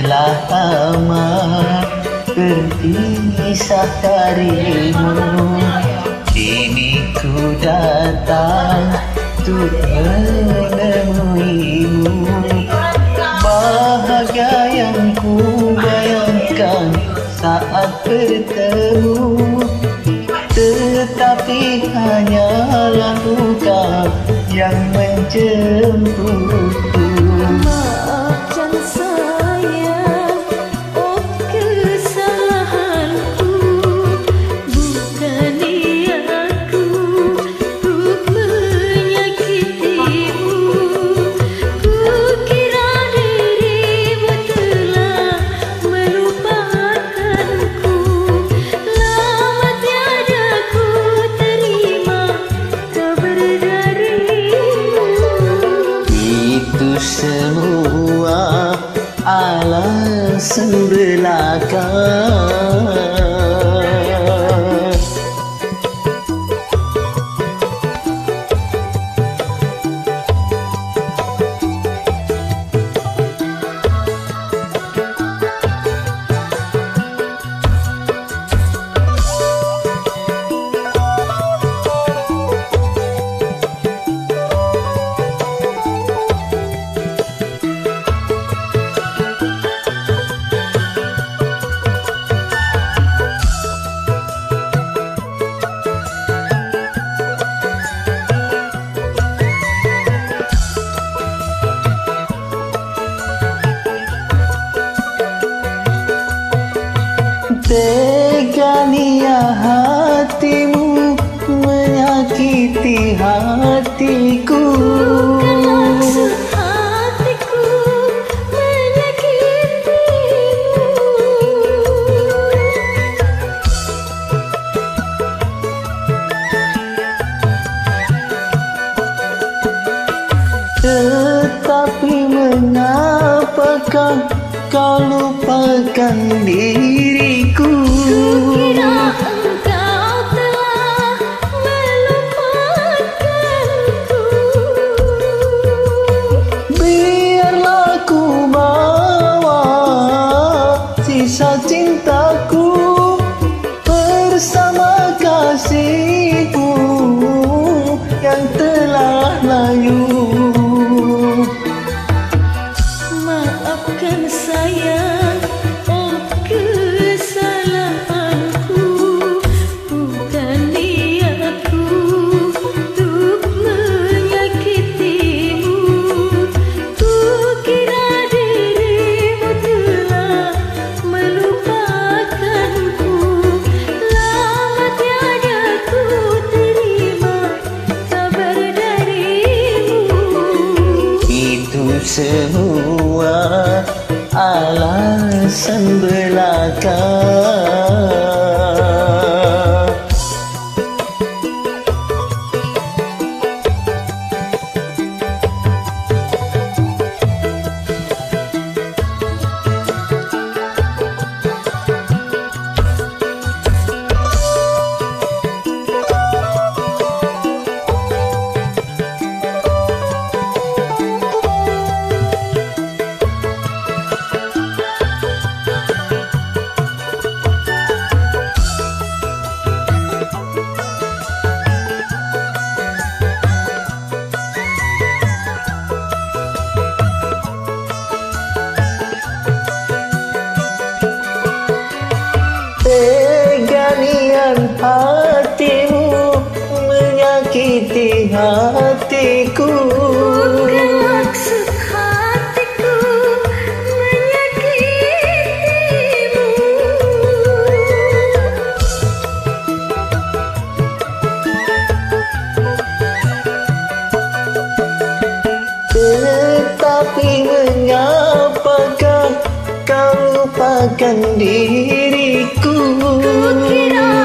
telah lama berpisah darimu. Kini ku datang untuk menemuimu. Bahagia yang ku bayangkan saat bertemu, tetapi hanyalah luka yang menjemputku. Maafkan sayang, oh kesalahanku, bukan niatku untuk menyakitimu. Ku kira dirimu telah melupakanku, lama tiada ku terima kabar darimu. Itu semua alasan belaka. Teganya hatimu menyakiti hatiku. Bukan maksud hatiku menyakitimu. Tetapi mengapakah kau lupakan diriku? Kukira engkau telah melupakanku. Biarlah ku bawa sisa cintaku bersama kasihku yang telah layu. Maafkan sayang, oh kesalahanku, bukan niatku untuk menyakitimu. Ku kira dirimu telah melupakanku, lama tiada ku terima kabar darimu. Itu semua alasan belaka. Teganya hatimu menyakiti hatiku. Bukan maksud hatiku menyakitimu. Tetapi mengapakah kau lupakan diriku? Kukira